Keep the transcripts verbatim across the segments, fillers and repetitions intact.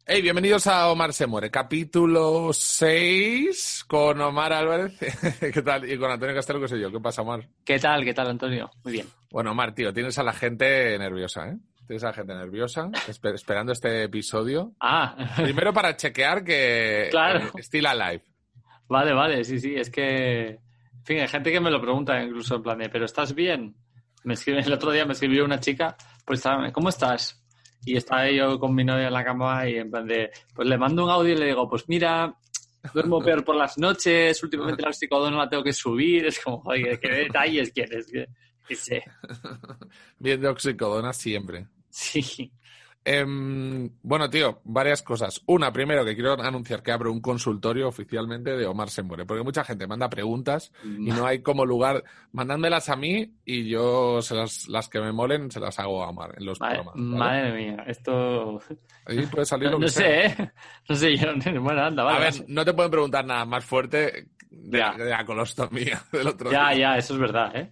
Hey, bienvenidos a Omar se muere, capítulo seis con Omar Álvarez. ¿Qué tal? Y con Antonio Castelo, qué sé yo. ¿Qué pasa, Omar? ¿Qué tal? ¿Qué tal, Antonio? Muy bien. Bueno, Omar, tío, tienes a la gente nerviosa, ¿eh? Tienes a la gente nerviosa, esper- esperando este episodio. Ah, Primero para chequear que claro. eh, still alive. Vale, vale, sí, sí. Es que, en fin, hay gente que me lo pregunta incluso en plan de, ¿pero estás bien? Me escribe, el otro día me escribió una chica, pues, ¿cómo estás? Y estaba yo con mi novia en la cama y en plan de, pues le mando un audio y le digo, pues mira, duermo peor por las noches, últimamente la oxicodona la tengo que subir, es como, oye, ¿qué detalles quieres? ¿Qué, qué sé? Bien de oxicodona siempre. Sí. Eh, bueno, tío, varias cosas. Una, primero, que quiero anunciar que abro un consultorio oficialmente de Omar se muere, porque mucha gente manda preguntas y no hay como lugar. Mandándolas a mí y yo se las, las que me molen se las hago a Omar en los Madre, programas. ¿vale? madre mía, esto... Ahí puede salir No, lo que no sea. sé, ¿eh? No sé yo. Bueno, anda, vale. A ver, vale. no te pueden preguntar nada más fuerte de, Ya. de la colostomía del otro Ya, día. ya, eso es verdad, ¿eh?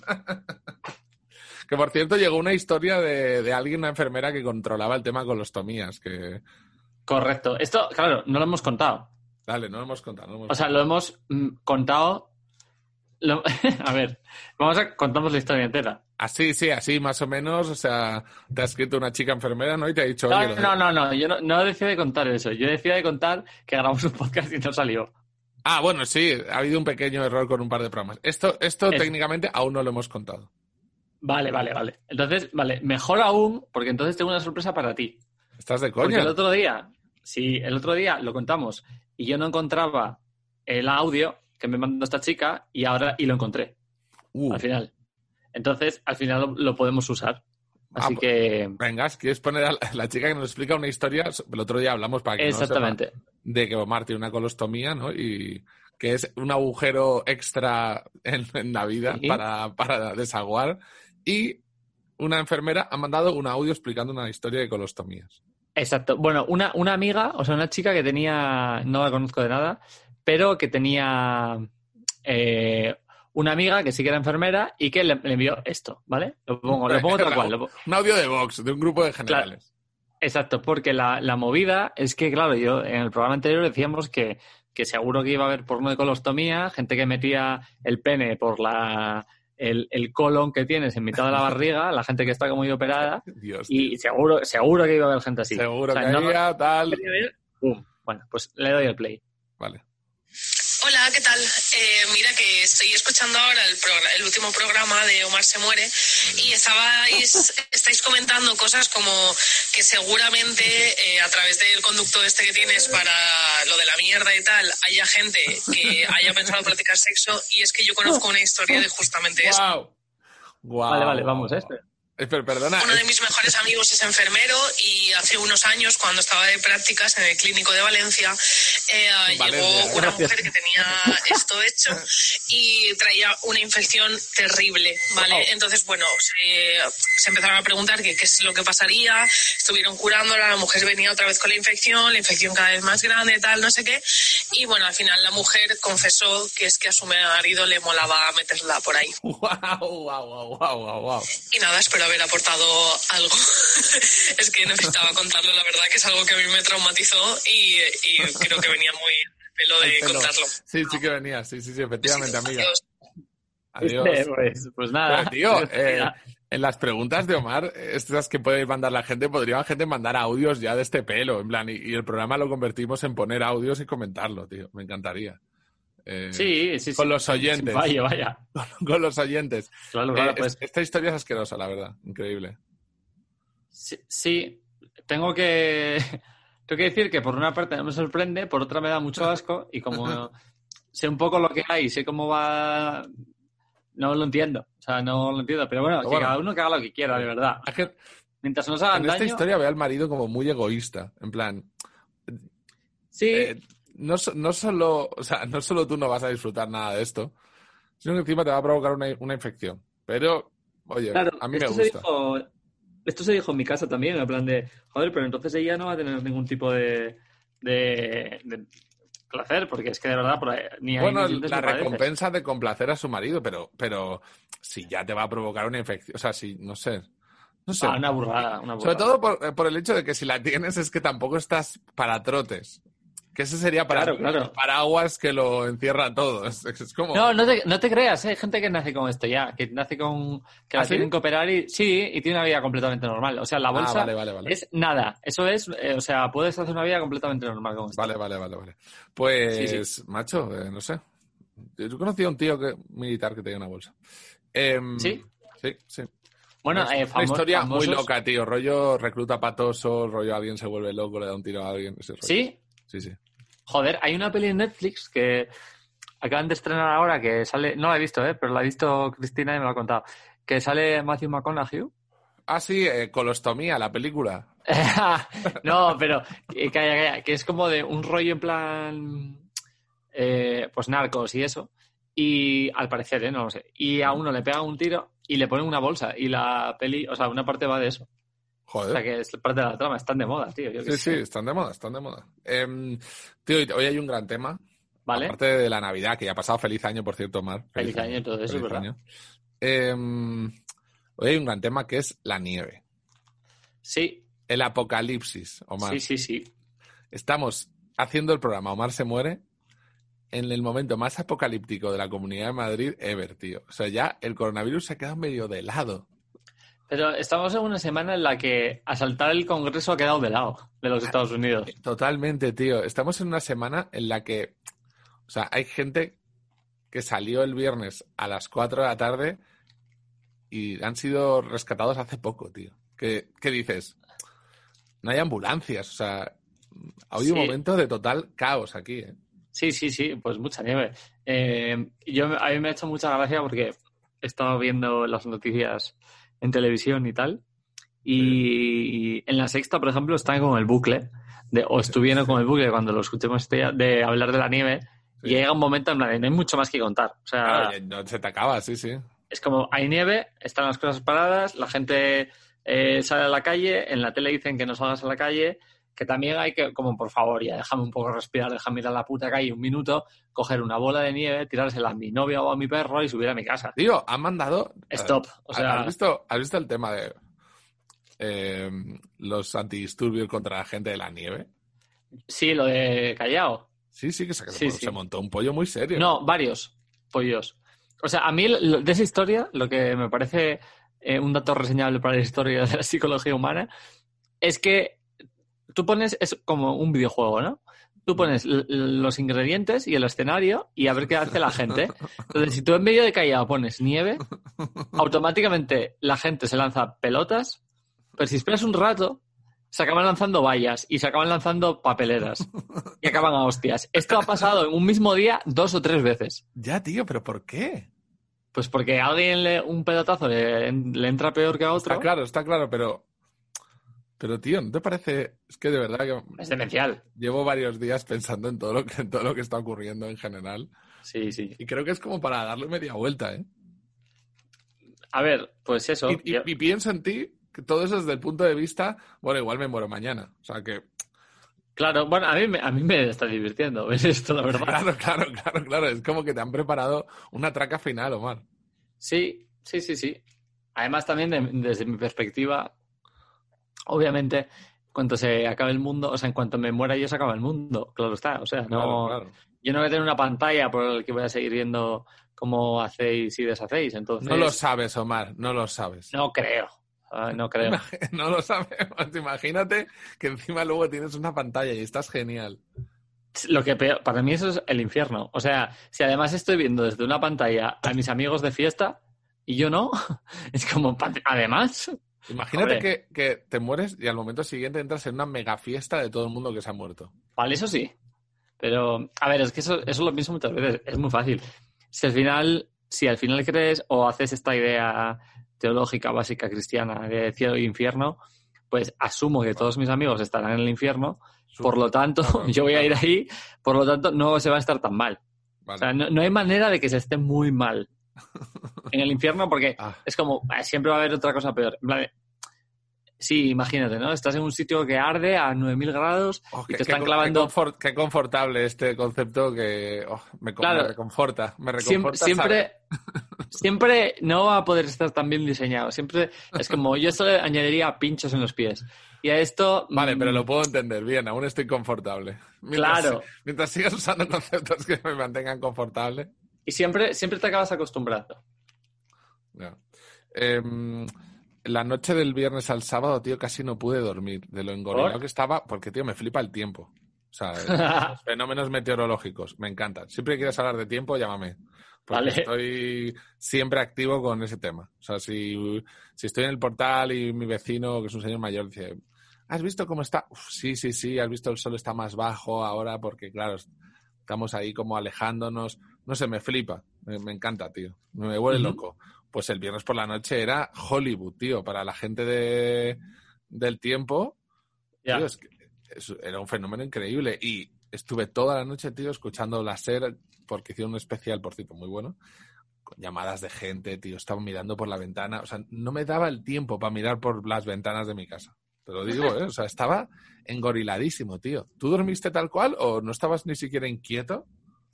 Que por cierto llegó una historia de, de alguien, una enfermera que controlaba el tema colostomías. Que... Correcto. Esto, claro, no lo hemos contado. Dale, no lo hemos contado. No lo hemos O sea, lo hemos mm, contado... lo- A ver, vamos a contamos la historia entera. Así, sí, así más o menos. O sea, te ha escrito una chica enfermera, ¿no? Y te ha dicho, oye... No, lo- no, no, no, yo no, no decía de contar eso. Yo decía de contar que grabamos un podcast y no salió. Ah, bueno, sí, ha habido un pequeño error con un par de programas. Esto, esto Es- técnicamente aún no lo hemos contado. Vale, vale, vale. Entonces, vale, mejor aún, porque entonces tengo una sorpresa para ti. ¿Estás de Porque coña? el otro día, sí, el otro día lo contamos y yo no encontraba el audio que me mandó esta chica y ahora y lo encontré Uh, al final. Entonces, al final lo, lo podemos usar. Así ah, que, venga, si quieres poner a la, la chica que nos explica una historia, el otro día hablamos para que no exactamente. sepa, de que Omar tiene una colostomía, ¿no? Y que es un agujero extra en, en la vida Sí. para, para desaguar. Y una enfermera ha mandado un audio explicando una historia de colostomías. Exacto. Bueno, una, una amiga, o sea, una chica que tenía, no la conozco de nada, pero que tenía eh, una amiga que sí que era enfermera y que le, le envió esto, ¿vale? Lo pongo, lo pongo tal cual. Lo, Un audio de Vox, de un grupo de generales. Claro, exacto, porque la, la movida es que, claro, yo en el programa anterior decíamos que, que seguro que iba a haber porno de colostomía, gente que metía el pene por la el, el colon que tienes en mitad de la barriga, la gente que está como medio operada, Dios, y tío. seguro, seguro que iba a haber gente así. Seguro O sea, que no- había tal... Pum. Bueno, pues le doy el play. Vale. Hola, ¿qué tal? Eh, mira que estoy escuchando ahora el, programa, el último programa de Omar se muere y estabais, estáis comentando cosas como que seguramente eh, a través del conducto este que tienes para lo de la mierda y tal, haya gente que haya pensado practicar sexo y es que yo conozco una historia de justamente eso. Wow. Wow. Vale, vale, vamos a este. Eh, Pero perdona. Uno de es- mis mejores amigos es enfermero y hace unos años, cuando estaba de prácticas en el Clínico de Valencia, eh, Valencia. llegó una Gracias. mujer que tenía esto hecho y traía una infección terrible, ¿vale? Oh. Entonces, bueno, se, se empezaron a preguntar qué qué es lo que pasaría, estuvieron curándola, la mujer venía otra vez con la infección, la infección cada vez más grande, tal, no sé qué, y bueno, al final la mujer confesó que es que a su marido le molaba meterla por ahí. Wow, wow, wow, wow, wow, wow. Y nada, espero haber aportado algo. Es que necesitaba contarlo, la verdad que es algo que a mí me traumatizó y, y creo que venía muy al pelo de Al pelo. contarlo. Sí, sí que venía, sí, sí, sí, efectivamente, Besitos, amiga. adiós. Adiós. Este, pues, pues nada. Pero, tío, eh, en las preguntas de Omar, estas que puede mandar la gente, podría la gente mandar audios ya de este pelo, en plan, y, y el programa lo convertimos en poner audios y comentarlo, tío, me encantaría. Eh, Sí, sí, sí. Con los oyentes. Vaya, vaya. Con los oyentes. Claro, claro, Eh, pues Esta historia es asquerosa, la verdad, increíble. sí, sí, tengo que tengo que decir que por una parte no me sorprende, por otra me da mucho asco y como sé un poco lo que hay, sé cómo va, no lo entiendo, o sea, no lo entiendo, pero bueno, que Bueno. cada uno que haga lo que quiera, de verdad. Es que Mientras no nos hagan en esta daño, historia veo al marido como muy egoísta, en plan, sí, eh, no, so- no solo, o sea, no solo tú no vas a disfrutar nada de esto, sino que encima te va a provocar una, una infección. Pero, oye, claro, a mí me esto se gusta. dijo, esto se dijo en mi casa también, en plan de, joder, pero entonces ella no va a tener ningún tipo de, de, de placer, porque es que de verdad por ahí, ni hay Bueno, ni sientes la ni padeces. recompensa de complacer a su marido, pero, pero si ya te va a provocar una infección, o sea, si, no sé, No sé. Ah, una burrada, una burrada. Sobre todo por, por el hecho de que si la tienes es que tampoco estás para trotes. Que ese sería para Claro, claro. el paraguas que lo encierra todo. Es, es como... No, no te, no te creas, ¿eh? Hay gente que nace con esto ya, que nace con... que la ¿Ah, sí? tienen que operar y... Sí, y tiene una vida completamente normal. O sea, la bolsa Ah, vale, vale, vale. es nada. Eso es, eh, o sea, puedes hacer una vida completamente normal con esto. Vale, vale, vale, vale. Pues, Sí, sí. macho, eh, no sé. Yo conocí a un tío que, militar que tenía una bolsa. Em, ¿Sí? Sí, sí. Bueno, una, eh, una famo- historia famosos... muy loca, tío. Rollo recluta patoso, rollo alguien se vuelve loco, le da un tiro a alguien. Ese rollo. ¿Sí? Sí, sí. Joder, hay una peli en Netflix que acaban de estrenar ahora que sale... No la he visto, ¿eh? Pero la ha visto Cristina y me lo ha contado. Que sale Matthew McConaughey. Ah, sí, eh, Colostomía, la película. No, pero que, calla, calla, que es como de un rollo en plan... eh, pues narcos y eso. Y al parecer, ¿eh? No lo sé. Y a uno le pegan un tiro y le ponen una bolsa. Y la peli... O sea, una parte va de eso. Joder. O sea, que es parte de la trama. Están de moda, tío. Yo qué Sí, sé. sí, están de moda, están de moda. Em, tío, y hoy hay un gran tema. ¿Vale? Aparte de la Navidad, que ya ha pasado feliz año, por cierto, Mar. Feliz año y todo eso, feliz ¿verdad? año. Em, hoy hay un gran tema que es la nieve. Sí, El apocalipsis, Omar. sí, sí, sí. Estamos haciendo el programa Omar se muere en el momento más apocalíptico de la Comunidad de Madrid ever, tío. O sea, ya el coronavirus se ha quedado medio de lado. Pero estamos en una semana en la que asaltar el Congreso ha quedado de lado de los Estados Unidos. Totalmente, tío. Estamos en una semana en la que, o sea, hay gente que salió el viernes a las cuatro de la tarde y han sido rescatados hace poco, tío. ¿Qué, qué dices? No hay ambulancias, o sea, hay un Sí. momento de total caos aquí, ¿eh? Sí, sí, sí, pues mucha nieve. Eh, yo, a mí me ha hecho mucha gracia porque he estado viendo las noticias en televisión y tal. Y, y en la Sexta, por ejemplo, están con el bucle, de, o estuvieron con el bucle cuando lo escuchemos este- de hablar de la nieve. Sí. Y llega un momento en plan de no hay mucho más que contar. O sea, Claro, ya no se te acaba, sí, sí. es como hay nieve, están las cosas paradas, la gente eh, sale a la calle, en la tele dicen que no salgas a la calle, que también hay que, como por favor, ya déjame un poco respirar, déjame ir a la puta calle un minuto, coger una bola de nieve, tirársela a mi novia o a mi perro y subir a mi casa. Tío, han mandado... Stop. O sea, ¿Has visto, ¿Has visto el tema de eh, los antidisturbios contra la gente de la nieve? sí, lo de Callao. Sí, sí, que se, Sí, se sí. montó un pollo muy serio. No, varios pollos. O sea, a mí lo- de esa historia, lo que me parece eh, un dato reseñable para la historia de la psicología humana, es que tú pones, es como un videojuego, ¿no? Tú pones l- l- los ingredientes y el escenario y a ver qué hace la gente. Entonces, si tú en medio de Callao pones nieve, automáticamente la gente se lanza pelotas, pero si esperas un rato, se acaban lanzando vallas y se acaban lanzando papeleras y acaban a hostias. Esto ha pasado en un mismo día dos o tres veces. Ya, tío, pero ¿por qué? Pues porque a alguien le, un pelotazo le, le entra peor que a otro. Está claro, está claro, pero... Pero, tío, ¿no te parece...? Es que de verdad que Es demencial. llevo varios días pensando en todo lo que, en todo lo que está ocurriendo en general. Sí, sí. Y creo que es como para darle media vuelta, ¿eh? A ver, pues eso. Y, y- y pienso en ti, que todo eso desde el punto de vista... Bueno, igual me muero mañana. O sea que... Claro, bueno, a mí, me- a mí me está divirtiendo ver esto, la verdad. Claro, claro, claro, claro. Es como que te han preparado una traca final, Omar. Sí, sí, sí, sí. Además, también de- desde mi perspectiva, obviamente, cuando se acabe el mundo, o sea, en cuanto me muera yo se acaba el mundo, claro está. O sea, no, Claro, claro. yo no voy a tener una pantalla por la que voy a seguir viendo cómo hacéis y deshacéis. Entonces, No lo sabes, Omar, no lo sabes. no creo. Ah, no creo. No lo sabemos. Imagínate que encima luego tienes una pantalla y estás genial. Lo que peor, para mí eso es el infierno. O sea, si además estoy viendo desde una pantalla a mis amigos de fiesta y yo no, es como, pa- además, Imagínate Hombre. que, que te mueres y al momento siguiente entras en una mega fiesta de todo el mundo que se ha muerto. vale, eso sí. Pero, a ver, es que eso, eso lo pienso muchas veces. Es muy fácil. Si al final, si al final crees o haces esta idea teológica básica cristiana de cielo e infierno, pues asumo que todos mis amigos estarán en el infierno. Por lo tanto, Claro, yo voy a ir claro. ahí, por lo tanto, no se va a estar tan mal. Vale. O sea, no, no hay manera de que se esté muy mal en el infierno porque Ah. es como, eh, siempre va a haber otra cosa peor. En plan de- sí, imagínate, ¿no? Estás en un sitio que arde a nueve mil grados Oh, y qué, te están qué- clavando... qué confort- qué confortable este concepto que oh, me, Claro. me reconforta. Me Siempre, reconforta siempre, saber- Siempre no va a poder estar tan bien diseñado. Siempre es como, yo solo añadiría pinchos en los pies. Y a esto... Vale, mmm, pero lo puedo entender bien, aún estoy confortable. Mientras, claro. Mientras sigas usando conceptos que me mantengan confortable. Y siempre, siempre te acabas acostumbrando. No. Eh, la noche del viernes al sábado, tío, casi no pude dormir de lo engorilado ¿Por? que estaba, porque, tío, me flipa el tiempo. O sea, los fenómenos meteorológicos, me encantan. Siempre que quieras hablar de tiempo, llámame. Porque Vale. estoy siempre activo con ese tema. O sea, si, si estoy en el portal y mi vecino, que es un señor mayor, dice, ¿has visto cómo está? Uf, sí, sí, sí, has visto el sol está más bajo ahora porque, claro, estamos ahí como alejándonos. No sé, me flipa. Me, me encanta, tío. Me vuelve Ujú. loco. Pues el viernes por la noche era Hollywood, tío. Para la gente de, del tiempo, Ya. tío, es que es- era un fenómeno increíble. Y estuve toda la noche, tío, escuchando la SER, porque hicieron un especial, por cierto, muy bueno, con llamadas de gente, tío. Estaba mirando por la ventana. O sea, no me daba el tiempo para mirar por las ventanas de mi casa. Te lo digo, ¿eh? O sea, estaba engoriladísimo, tío. ¿Tú dormiste tal cual o no estabas ni siquiera inquieto?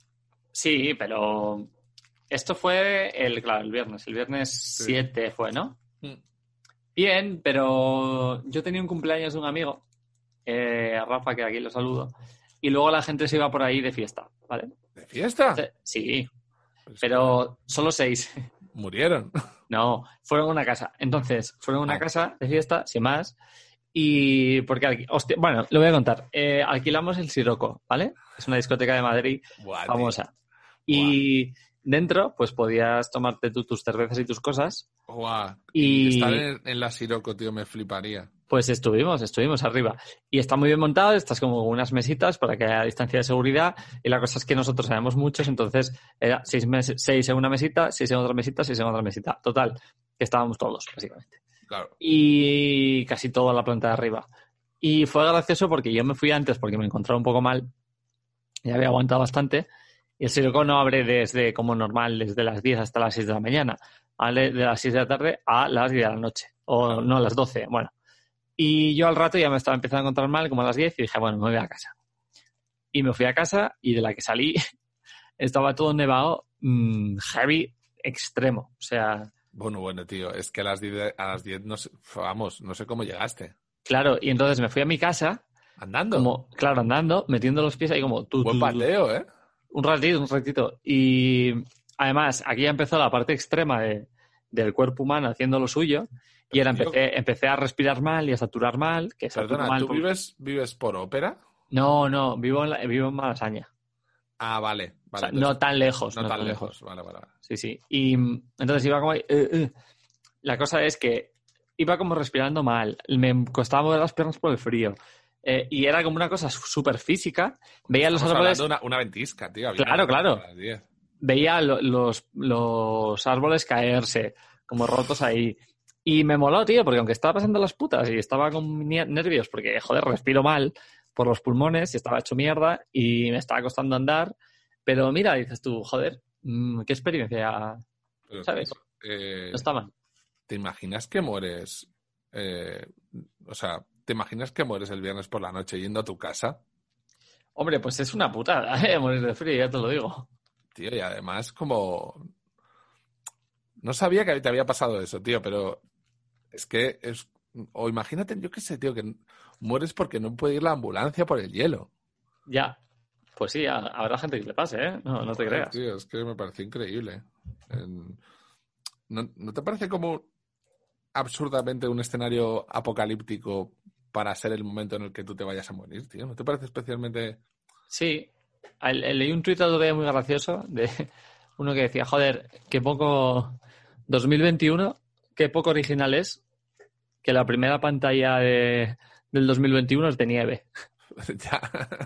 Sí, pero esto fue el, claro, el viernes. El viernes Sí. siete fue, ¿no? Mm. Bien, pero yo tenía un cumpleaños de un amigo, eh, a Rafa, que aquí lo saludo, y luego la gente se iba por ahí de fiesta, ¿vale? ¿De fiesta? Sí, Pero es pero solo seis. que murieron. No, fueron a una casa. Entonces, fueron a una Ah. casa de fiesta, sin más. Y porque, alqui- hostia, bueno, lo voy a contar. Eh, alquilamos el Siroco, ¿vale? Es una discoteca de Madrid Buah, tío. famosa. Y dentro, pues podías tomarte tú tus cervezas y tus cosas. Guau. Y- Y estar en, en la Siroco, tío, me fliparía. Pues estuvimos, estuvimos arriba. Y está muy bien montado, estás como con unas mesitas para que haya distancia de seguridad. Y la cosa es que nosotros éramos muchos, entonces era seis, mes- seis en una mesita, seis en otra mesita, seis en otra mesita. Total, que estábamos todos, básicamente. Claro. Y casi toda la planta de arriba. Y fue gracioso porque yo me fui antes porque me encontraba un poco mal. Ya había aguantado bastante. Y el Siroco no abre desde, como normal, desde las diez hasta las seis de la mañana. Abre de las seis de la tarde a las diez de la noche. O no, a las doce. Bueno. Y yo al rato ya me estaba empezando a encontrar mal, como a las diez, y dije, bueno, me voy a casa. Y me fui a casa y de la que salí estaba todo nevado, mmm, heavy, extremo. O sea, Bueno, bueno, tío, es que a las diez, a las diez no sé, vamos, no sé cómo llegaste. claro. Y entonces me fui a mi casa, Andando. como, claro, andando, metiendo los pies ahí como... Tú, Buen tú, tú, pateo, ¿eh? un ratito, un ratito. Y además, aquí ya empezó la parte extrema de, del cuerpo humano haciendo lo suyo. Y era, Tío, empecé, empecé a respirar mal y a saturar mal. Que saturo Perdona, mal ¿tú por- vives, vives por ópera? No, no, vivo en, la- vivo en Malasaña. Ah, vale. O vale sea, entonces- no tan lejos. no tan lejos. Vale, vale, vale. Sí, sí. Y mm, entonces iba como... ahí, eh, eh. La cosa es que iba como respirando mal. Me costaba mover las piernas por el frío. Eh, y era como una cosa súper física. Veía los Estamos árboles... hablando de una, una ventisca, tío. había Claro, claro. a las diez. Veía lo- los, los árboles caerse, como rotos ahí. Y me moló, tío, porque aunque estaba pasando las putas y estaba con ni- nervios, porque, joder, respiro mal por los pulmones y estaba hecho mierda y me estaba costando andar. Pero mira, dices tú, joder, mmm, qué experiencia, Pero, ¿sabes? tío, eh, No está mal. ¿te imaginas que mueres? eh, o sea, ¿te imaginas que mueres el viernes por la noche yendo a tu casa? Hombre, pues es una putada, ¿eh? Morir de frío, ya te lo digo. Tío, y además como... No sabía que te había pasado eso, tío, pero es que es... O imagínate, yo qué sé, tío, que mueres porque no puede ir la ambulancia por el hielo. Ya. Pues sí, ha- habrá gente que le pase, ¿eh? No, no te Joder, creas. Tío, es que me pareció increíble. En- ¿No, ¿No te parece como absurdamente un escenario apocalíptico para ser el momento en el que tú te vayas a morir, tío? ¿No te parece especialmente... Sí. El- el- Leí un tuit otro día muy gracioso de uno que decía, joder, qué poco... dos mil veintiuno, qué poco original es que la primera pantalla de, del dos mil veintiuno es de nieve. ya.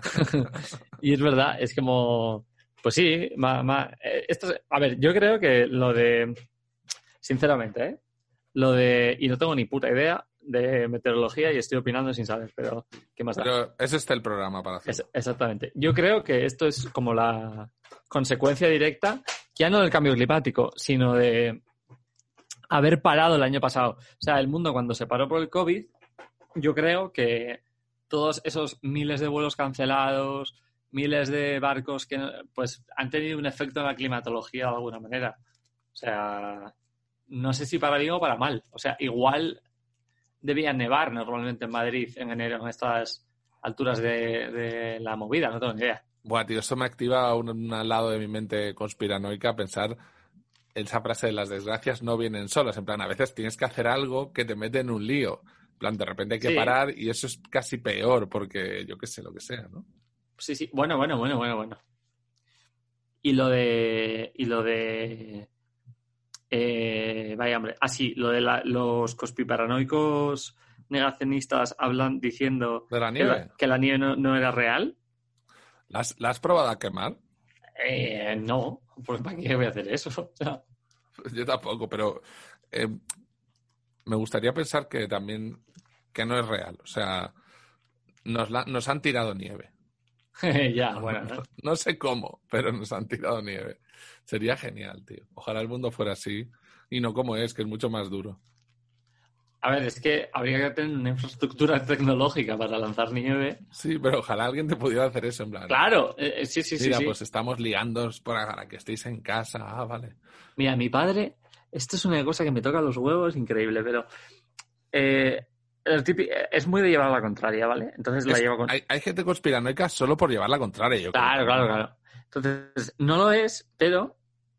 Y es verdad, es como... Pues sí, ma, ma- eh, esto es- a ver, yo creo que lo de... Sinceramente, ¿eh? Lo de... Y no tengo ni puta idea de meteorología y estoy opinando sin saber, pero ¿qué más da? Pero es este el programa para hacerlo. Es- exactamente. Yo creo que esto es como la consecuencia directa, ya no del cambio climático, sino de haber parado el año pasado. O sea, el mundo cuando se paró por el COVID, yo creo que todos esos miles de vuelos cancelados, miles de barcos que pues han tenido un efecto en la climatología de alguna manera. O sea, no sé si para bien o para mal. O sea, igual debía nevar normalmente en Madrid en enero, en estas alturas de, de la movida, no tengo ni idea. Buah, tío, eso me activa un, un lado de mi mente conspiranoica pensar esa frase de las desgracias no vienen solas. En plan, a veces tienes que hacer algo que te mete en un lío. En plan, de repente hay que Sí. parar y eso es casi peor porque yo qué sé, lo que sea, ¿no? Sí, sí. Bueno, bueno, bueno, bueno, bueno. Y lo de... Y lo de... Eh, vaya, hombre. Ah, sí, lo de la, los conspiranoicos negacionistas hablan diciendo ¿De la que nieve? la, que la nieve no, no era real. ¿La has, la has probado a quemar? Eh, no, pues ¿para qué voy a hacer eso? O sea, Yo tampoco, pero eh, me gustaría pensar que también que no es real. O sea, nos, la, nos han tirado nieve. ya, No, bueno. no, ¿no? no sé cómo, pero nos han tirado nieve. Sería genial, tío. Ojalá el mundo fuera así y no como es, que es mucho más duro. A ver, es que habría que tener una infraestructura tecnológica para lanzar nieve. Sí, pero ojalá alguien te pudiera hacer eso en plan. Claro, eh, sí, sí, sí, Mira, sí. pues estamos liándoos para, para que estéis en casa. Ah, vale. Mira, mi padre, esto es una cosa que me toca los huevos, increíble, pero eh, el típico, es muy de llevar la contraria, ¿vale? Entonces la Es- llevo con... hay, hay gente conspiranoica solo por llevar la contraria, yo Claro, creo. claro, claro. Entonces, no lo es, pero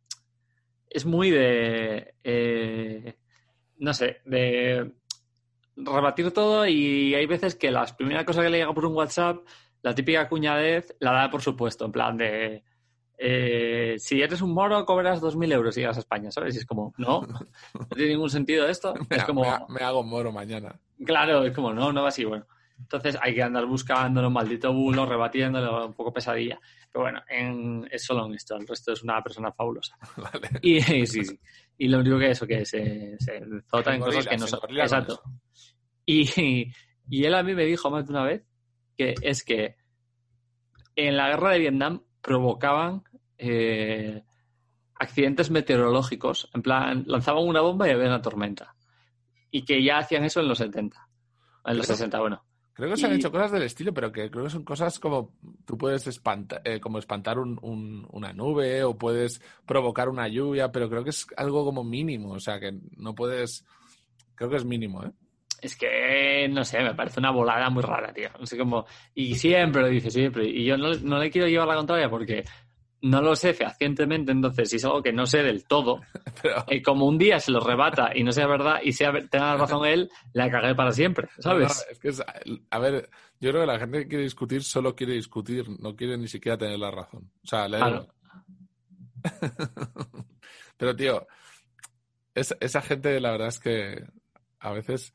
es muy de... eh, no sé, de rebatir todo y hay veces que las primeras cosas que le llega por un WhatsApp, la típica cuñadez, la da por supuesto, en plan de... Eh, si eres un moro, cobrarás dos mil euros y llegas a España, ¿sabes? Y es como, no, no tiene ningún sentido esto. Me, Es ha- como, me ha- me hago moro mañana. claro, es como, no, no va así, bueno. Entonces hay que andar buscándolo, un maldito bulo, rebatiéndolo, un poco pesadilla. Pero bueno, en, es solo en esto, el resto es una persona fabulosa. Vale. Y sí, sí. Y lo único que eso, que se, se zota en cosas Engorila, que no se son. engorila con Exacto. Y, y él a mí me dijo más de una vez que es que en la guerra de Vietnam provocaban eh, accidentes meteorológicos. En plan, lanzaban una bomba y había una tormenta. Y que ya hacían eso en los setenta. En los Creo- sesenta, bueno. Creo que se han Y- hecho cosas del estilo, pero que creo que son cosas como tú puedes espantar, eh, como espantar un- un- una nube o puedes provocar una lluvia, pero creo que es algo como mínimo, o sea que no puedes, creo que es mínimo, ¿eh? Es que, no sé, me parece una volada muy rara, tío. No sé cómo... Y siempre lo dice, siempre. Y yo no, no le quiero llevar la contraria porque no lo sé fehacientemente, entonces si es algo que no sé del todo, Pero, eh, como un día se lo rebata y no sea verdad y sea, tenga la razón él, la cagué para siempre, ¿sabes? no, no, es que es, a ver, yo creo que la gente que quiere discutir solo quiere discutir, no quiere ni siquiera tener la razón. O sea, le da Claro. igual. Pero, tío, es- esa gente, la verdad es que a veces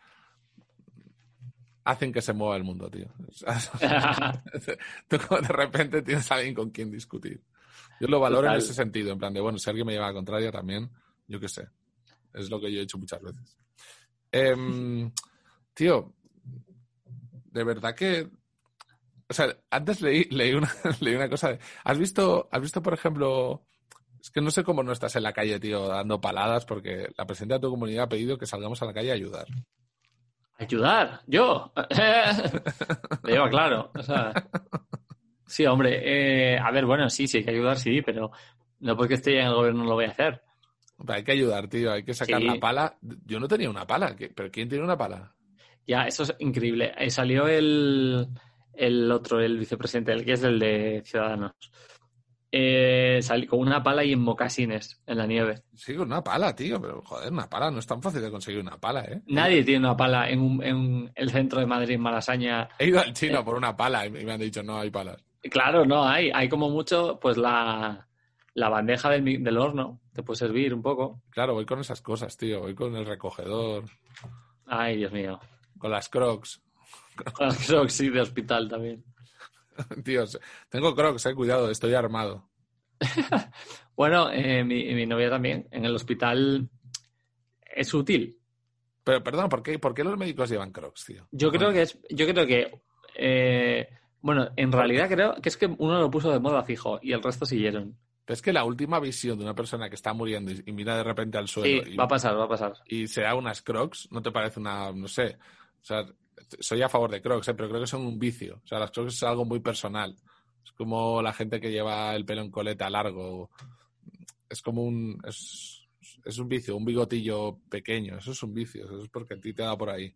hacen que se mueva el mundo, tío. O sea, tú como de repente tienes a alguien con quien discutir. Yo lo valoro Total. en ese sentido, en plan de, bueno, si alguien me lleva a la contraria también, yo qué sé. Es lo que yo he hecho muchas veces. Em, tío, de verdad que... O sea, antes leí, leí, una, leí una cosa de... ¿Has visto, has visto, por ejemplo... Es que no sé cómo no estás en la calle, tío, dando paladas, porque la presidenta de tu comunidad ha pedido que salgamos a la calle a ayudar. ¿Ayudar? ¿Yo? Le lleva claro. O sea, sí, hombre. eh, a ver, bueno, sí, sí hay que ayudar, sí, pero no porque esté en el gobierno no lo voy a hacer. Pero hay que ayudar, tío, hay que sacar Sí. la pala. Yo no tenía una pala, ¿qué- ¿pero quién tiene una pala? Ya, eso es increíble. Eh, salió el, el otro, el vicepresidente, el que es el de Ciudadanos. Eh, salió con una pala y en mocasines en la nieve. Sí, con una pala, tío, pero joder, una pala no es tan fácil de conseguir una pala, ¿eh? Nadie tiene una pala en, un- en el centro de Madrid, en Malasaña. He ido al chino por una pala y me han dicho, no hay palas. Claro, no hay. Hay como mucho, pues la, la bandeja del, mi- del horno. Te puede servir un poco. Claro, voy con esas cosas, tío, voy con el recogedor, Ay, Dios mío. con las crocs. Con las Crocs, sí, de hospital también. Tío, tengo crocs, eh, cuidado, estoy armado. Bueno, eh, mi, mi novia también. En el hospital es útil. Pero, perdón, ¿por qué, ¿por qué los médicos llevan crocs, tío? Yo creo que es, yo creo que, eh, bueno, en realidad creo que es que uno lo puso de moda fijo y el resto siguieron. Pero es que la última visión de una persona que está muriendo y, y mira de repente al suelo Sí, y, va a pasar, va a pasar. y se da unas crocs, ¿no te parece una, no sé? O sea, soy a favor de crocs, ¿eh? Pero creo que son un vicio. O sea, las crocs es algo muy personal. Es como la gente que lleva el pelo en coleta largo. Es como un... Es, es un vicio, un bigotillo pequeño, eso es un vicio, eso es porque a ti te da por ahí.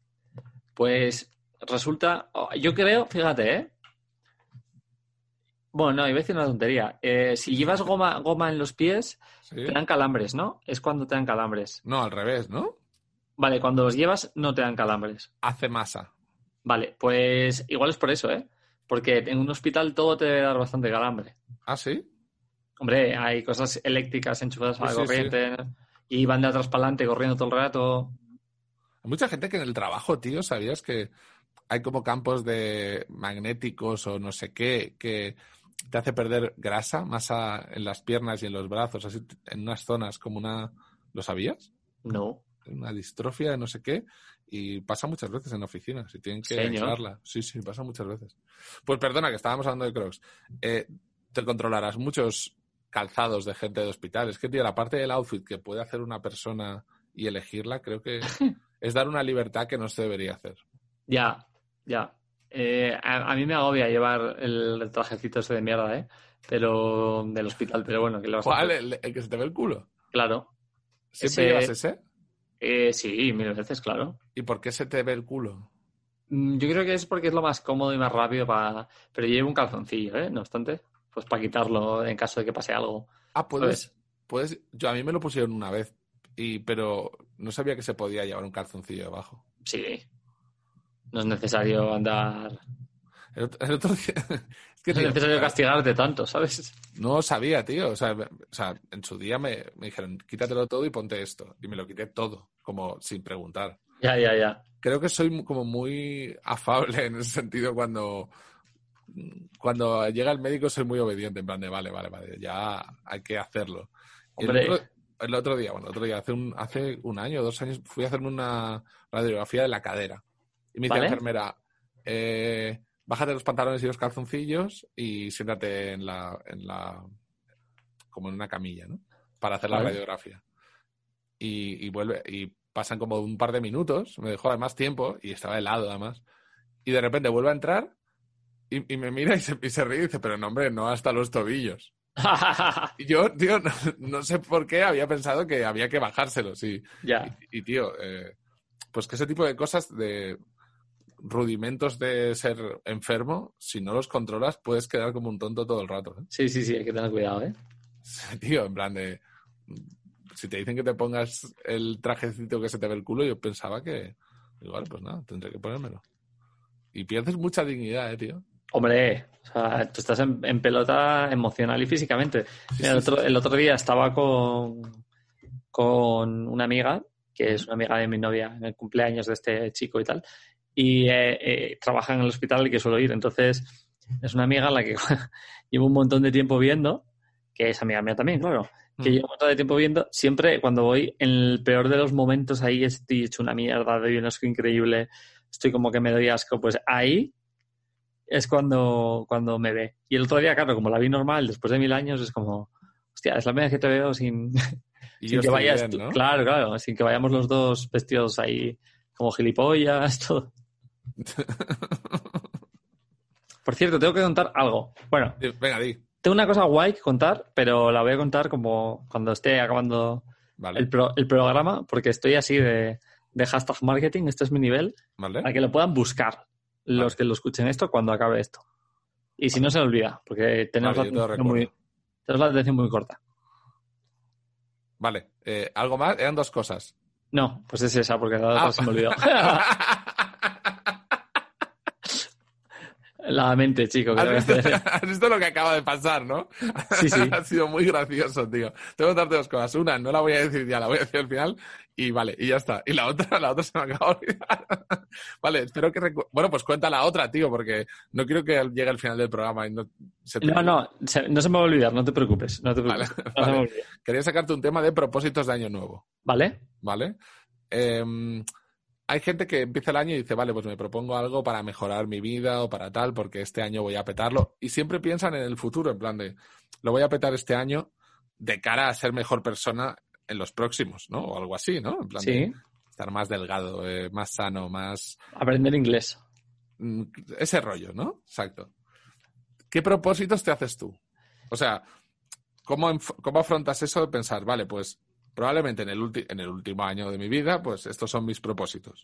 Pues resulta, yo creo, fíjate, ¿eh? Bueno, no, iba a decir una tontería. Eh, si llevas goma, goma en los pies, ¿Sí? te dan calambres, ¿no? Es cuando te dan calambres. No, al revés, ¿no? Vale, cuando los llevas no te dan calambres. Hace masa. Vale, pues igual es por eso, ¿eh? Porque en un hospital todo te debe dar bastante calambre. ¿Ah, sí? Hombre, hay cosas eléctricas enchufadas a la Sí, sí, corriente y van de atrás para adelante corriendo todo el rato. Hay mucha gente que en el trabajo, tío, ¿sabías que hay como campos de magnéticos o no sé qué que te hace perder grasa, masa en las piernas y en los brazos, así en unas zonas como una... ¿Lo sabías? No. Una distrofia de no sé qué, y pasa muchas veces en oficinas y tienen que Señor. aislarla. Sí, sí, pasa muchas veces. Pues perdona, que estábamos hablando de Crocs. Eh, te controlarás muchos calzados de gente de hospital. Es que, tío, la parte del outfit que puede hacer una persona y elegirla, creo que es dar una libertad que no se debería hacer. Ya, ya. Eh, a, a mí me agobia llevar el, el trajecito ese de mierda, ¿eh? Pero del hospital, pero bueno, que le vas a ¿Cuál? hacer? ¿El, el que se te ve el culo? Claro. ¿Siempre Ese- llevas ese? Eh, sí, mil veces, claro. ¿Y por qué se te ve el culo? Mm, Yo creo que es porque es lo más cómodo y más rápido para... Pero llevo un calzoncillo, ¿eh? No obstante, pues para quitarlo en caso de que pase algo. Ah, puedes, ¿Sabes? puedes. Yo a mí me lo pusieron una vez, y pero no sabía que se podía llevar un calzoncillo debajo. Sí. No es necesario andar... El otro, el otro día, es que, No es tío, necesario castigarte tanto, ¿sabes? no sabía, tío. O sea, me- o sea, en su día me, me dijeron, quítatelo todo y ponte esto. Y me lo quité todo, como sin preguntar. Ya, ya, ya. Creo que soy mu- como muy afable en ese sentido cuando, cuando llega el médico soy muy obediente, en plan de vale, vale, vale, ya hay que hacerlo. Y el Hombre. otro, el otro día, bueno, el otro día, hace un, hace un año, dos años, fui a hacerme una radiografía de la cadera. Y me dice ¿Vale? la enfermera, eh, bájate los pantalones y los calzoncillos y siéntate en la, en la, como en una camilla, ¿no? Para hacer la Vale. radiografía. Y, y vuelve, y pasan como un par de minutos, me dejó además tiempo y estaba helado además. Y de repente vuelve a entrar y, y me mira y se, y se ríe y dice, pero no, hombre, no hasta los tobillos. Y yo, tío, no, no sé por qué había pensado que había que bajárselos. Y, Ya. y, y, tío, eh, pues que ese tipo de cosas, de rudimentos de ser enfermo, si no los controlas, puedes quedar como un tonto todo el rato. ¿eh? Sí, sí, sí, hay que tener cuidado, ¿eh? Tío, en plan de... Si te dicen que te pongas el trajecito que se te ve el culo, yo pensaba que... Igual, pues nada, tendré que ponérmelo. Y pierdes mucha dignidad, eh, tío. Hombre, o sea, tú estás en, en pelota emocional y físicamente. Sí, Mira, el, sí, otro, sí. el otro día estaba con, con una amiga, que es una amiga de mi novia, en el cumpleaños de este chico y tal, y eh, eh, trabaja en el hospital al que suelo ir. Entonces, es una amiga a la que llevo un montón de tiempo viendo, que es amiga mía también, claro, que Mm. llevo un montón de tiempo viendo. Siempre cuando voy en el peor de los momentos, ahí estoy hecho una mierda, doy un asco increíble, estoy como que me doy asco, pues ahí es cuando, cuando me ve. Y el otro día, claro, como la vi normal, después de mil años, es como, hostia, es la primera vez que te veo sin, Y sin yo que estoy vayas bien, tú. ¿no? Claro, claro, sin que vayamos los dos vestidos ahí como gilipollas, todo. Por cierto, tengo que contar algo. Bueno, Venga, di. tengo una cosa guay que contar, pero la voy a contar como cuando esté acabando Vale, el, pro- el programa, porque estoy así de, de hashtag marketing, este es mi nivel, vale. para que lo puedan buscar los Vale. que lo escuchen esto cuando acabe esto. Y si Vale. no se me olvida, porque tenemos, Vale, yo te la lo atención muy, recuerdo. tenemos la atención muy corta. Vale, eh, ¿algo más? Eran dos cosas. No, pues es esa, porque la otra Ah, se me olvidó. La mente, chico. ¿Has creo visto, que- has visto lo que acaba de pasar, ¿no? Sí, sí. Ha sido muy gracioso, tío. Tengo que contarte dos cosas. Una, no la voy a decir ya, la voy a decir al final. Y vale, y ya está. Y la otra, la otra se me acaba de olvidar. Vale, espero que... recu- Bueno, pues cuenta la otra, tío, porque no quiero que llegue el final del programa y no se te... No, no, se- no se me va a olvidar, no te preocupes. No te Vale, preocupes. No se me vale. olvida. Quería sacarte un tema de propósitos de año nuevo, ¿Vale? ¿vale? Eh, hay gente que empieza el año y dice, vale, pues me propongo algo para mejorar mi vida o para tal, porque este año voy a petarlo. Y siempre piensan en el futuro, en plan de, lo voy a petar este año de cara a ser mejor persona en los próximos, ¿no? O algo así, ¿no? En plan Sí. de estar más delgado, eh, más sano, más... Aprender inglés. mm, Ese rollo, ¿no? Exacto. ¿Qué propósitos te haces tú? O sea, ¿cómo, enf- cómo afrontas eso de pensar, vale, pues probablemente en el, ulti- en el último año de mi vida, pues estos son mis propósitos.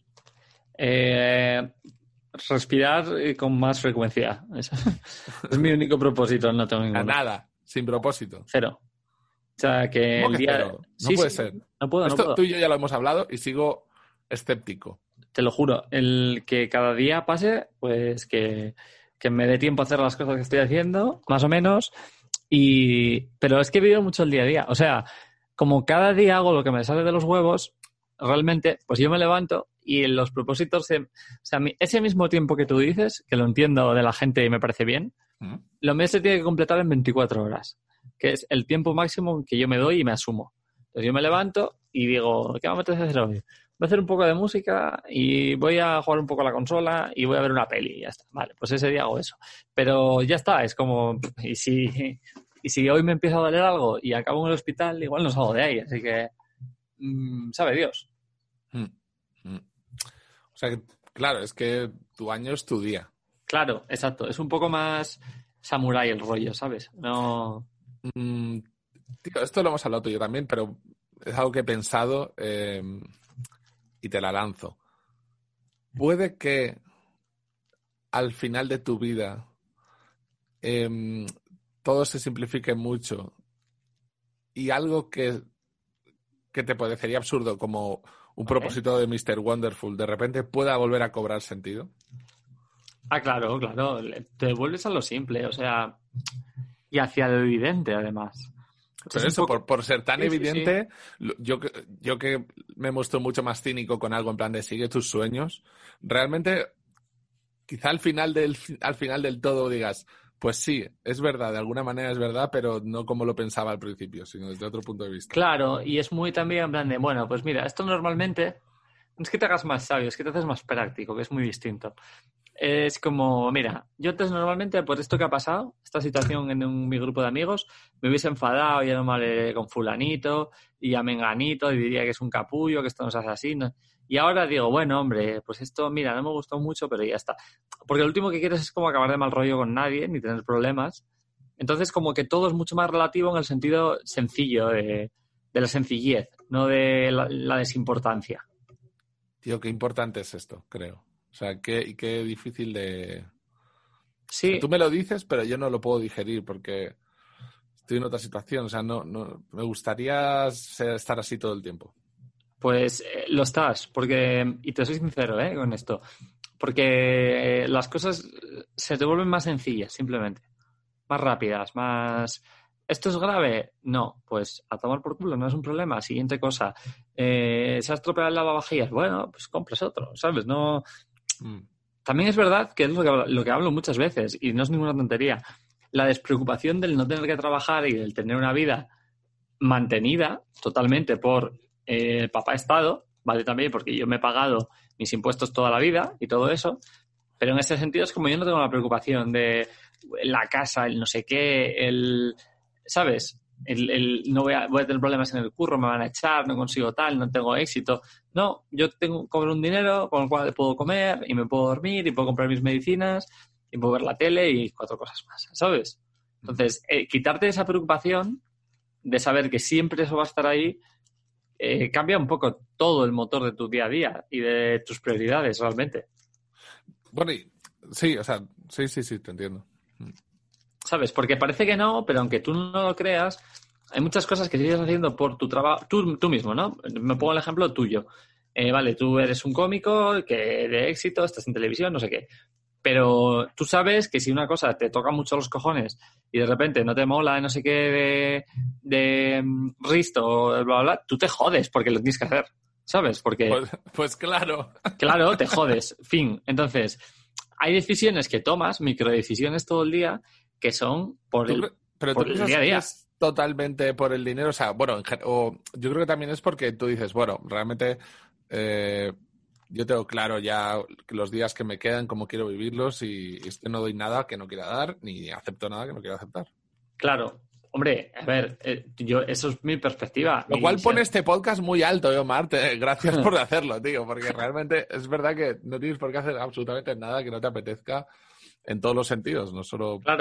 Eh, respirar con más frecuencia. Es, es mi único propósito, no tengo ninguno. Nada, sin propósito. Cero. O sea, que ¿Cómo el que día... cero? No sí, puede sí, ser. No puedo, Esto no puedo. tú y yo ya lo hemos hablado y sigo escéptico. Te lo juro. El que cada día pase, pues que, que me dé tiempo a hacer las cosas que estoy haciendo, más o menos. Y... Pero es que vivo mucho el día a día. O sea, como cada día hago lo que me sale de los huevos, realmente, pues yo me levanto y en los propósitos... Se... O sea, ese mismo tiempo que tú dices, que lo entiendo de la gente y me parece bien, ¿Mm? Lo mío se tiene que completar en veinticuatro horas, que es el tiempo máximo que yo me doy y me asumo. Entonces yo me levanto y digo, ¿qué me apetece hacer hoy? Voy a hacer un poco de música y voy a jugar un poco a la consola y voy a ver una peli y ya está. Vale, pues ese día hago eso. Pero ya está, es como... Y si, y si hoy me empieza a doler algo y acabo en el hospital, igual no salgo de ahí. Así que, mmm, sabe Dios. Mm, mm. O sea, que, claro, es que tu año es tu día. Claro, exacto. Es un poco más samurái el rollo, ¿sabes? No... Mm, tío, esto lo hemos hablado tú y yo también, pero es algo que he pensado eh, y te la lanzo. Puede que al final de tu vida eh, todo se simplifique mucho y algo que, que te parecería absurdo como un ¿Okay? propósito de míster Wonderful de repente pueda volver a cobrar sentido. Ah, claro, claro. Te vuelves a lo simple, o sea, y hacia lo evidente, además. Pero es eso, poco... por, por ser tan sí, evidente, sí, sí. Yo, yo que me muestro mucho más cínico con algo en plan de sigue tus sueños, realmente quizá al final del, al final del todo digas, pues sí, es verdad, de alguna manera es verdad, pero no como lo pensaba al principio, sino desde otro punto de vista. Claro, y es muy también en plan de, bueno, pues mira, esto normalmente no es que te hagas más sabio, es que te haces más práctico, que es muy distinto. Es como, mira, yo antes normalmente por esto que ha pasado, esta situación en un, mi grupo de amigos, me hubiese enfadado y no mal con fulanito y a menganito y diría que es un capullo, que esto no se hace así. ¿No? Y ahora digo, bueno, hombre, pues esto, mira, no me gustó mucho, pero ya está. Porque lo último que quieres es como acabar de mal rollo con nadie ni tener problemas. Entonces, como que todo es mucho más relativo en el sentido sencillo de, de la sencillez, no de la, la desimportancia. Tío, qué importante es esto, creo. O sea, qué, qué difícil de... Sí. O sea, tú me lo dices, pero yo no lo puedo digerir porque estoy en otra situación. O sea, no, no me gustaría ser, estar así todo el tiempo. Pues eh, lo estás, porque, y te soy sincero ¿eh? con esto, porque eh, las cosas se te vuelven más sencillas, simplemente. Más rápidas, más... ¿Esto es grave? No, pues a tomar por culo, no es un problema. Siguiente cosa. Eh, ¿Se ha estropeado el lavavajillas? Bueno, pues compras otro, ¿sabes? No... Mm. También es verdad que es lo que, hablo, lo que hablo muchas veces, y no es ninguna tontería. La despreocupación del no tener que trabajar y del tener una vida mantenida totalmente por eh, el papá Estado, ¿vale? También porque yo me he pagado mis impuestos toda la vida y todo eso, pero en ese sentido es como yo no tengo la preocupación de la casa, el no sé qué, el... ¿Sabes? El, el, no voy a, voy a tener problemas en el curro, me van a echar, no consigo tal, no tengo éxito. No, yo tengo cobro un dinero con el cual puedo comer y me puedo dormir y puedo comprar mis medicinas y puedo ver la tele y cuatro cosas más, ¿sabes? Entonces, eh, quitarte esa preocupación de saber que siempre eso va a estar ahí eh, cambia un poco todo el motor de tu día a día y de tus prioridades realmente. Bueno, y, sí, o sea, sí, sí, sí, te entiendo. ¿Sabes? Porque parece que no, pero aunque tú no lo creas, hay muchas cosas que sigues haciendo por tu trabajo, tú, tú mismo, ¿no? Me pongo el ejemplo tuyo. Eh, vale, tú eres un cómico que de éxito, estás en televisión, no sé qué. Pero tú sabes que si una cosa te toca mucho los cojones y de repente no te mola no sé qué de, de Risto, bla, bla, bla, tú te jodes porque lo tienes que hacer, ¿sabes? Porque... Pues, pues claro. Claro, te jodes. Fin. Entonces, hay decisiones que tomas, microdecisiones todo el día, que son por el, pero por tú el día a día. Es totalmente por el dinero. O sea, bueno, o yo creo que también es porque tú dices, bueno, realmente eh, yo tengo claro ya los días que me quedan, cómo quiero vivirlos y, y este no doy nada que no quiera dar, ni acepto nada que no quiera aceptar. Claro. Hombre, a ver, eh, yo eso es mi perspectiva. Lo cual pone este podcast muy alto, ¿eh, Omar? Te, gracias por hacerlo, tío, porque realmente es verdad que no tienes por qué hacer absolutamente nada que no te apetezca en todos los sentidos, no solo... Claro,